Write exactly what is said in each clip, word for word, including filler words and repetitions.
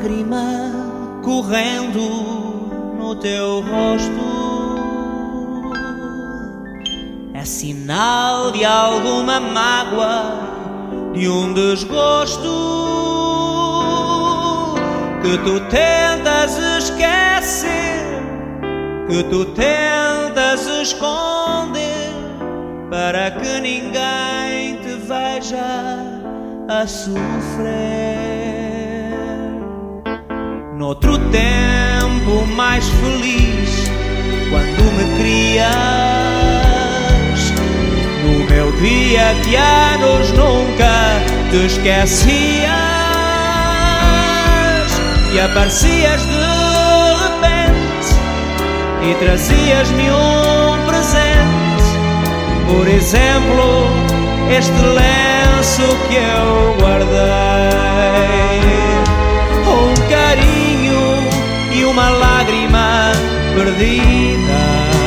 lágrima correndo no teu rosto é sinal de alguma mágoa, de um desgosto que tu tentas esquecer, que tu tentas esconder, para que ninguém te veja a sofrer. Noutro tempo mais feliz, quando me querias, no meu dia de anos nunca te esquecias e aparecias de repente e trazias-me um presente, por exemplo, este lenço que eu guardei, um carinho e uma lágrima perdida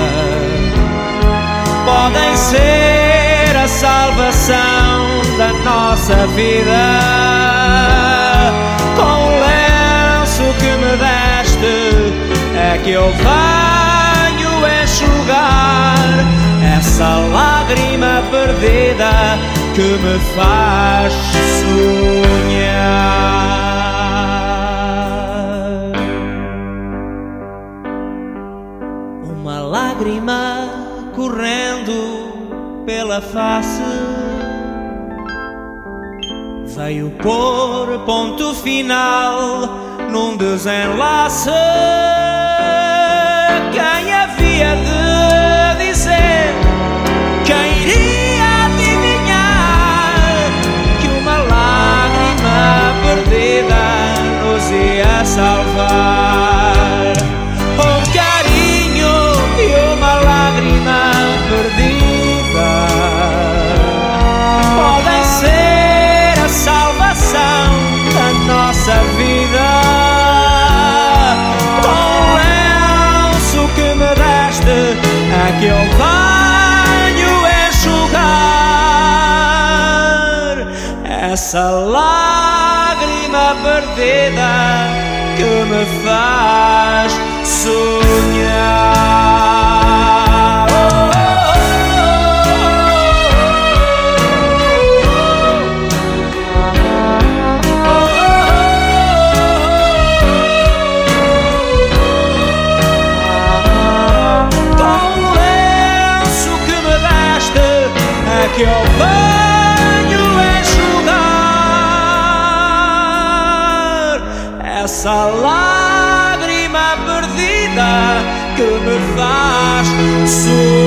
podem ser a salvação da nossa vida. Com o lenço que me deste é que eu venho enxugar essa lágrima perdida que me faz sonhar. Uma lágrima correndo pela face veio pôr ponto final num desenlace. Quem havia de dizer, quem iria adivinhar que uma lágrima perdida nos ia salvar? Um carinho e uma lágrima perdida podem ser a salvação da nossa vida. Com o lenço que me deste é que eu venho enxugar essa lágrima perdida que me faz sonhar. Que eu venho enxugar essa lágrima perdida que me faz sonhar.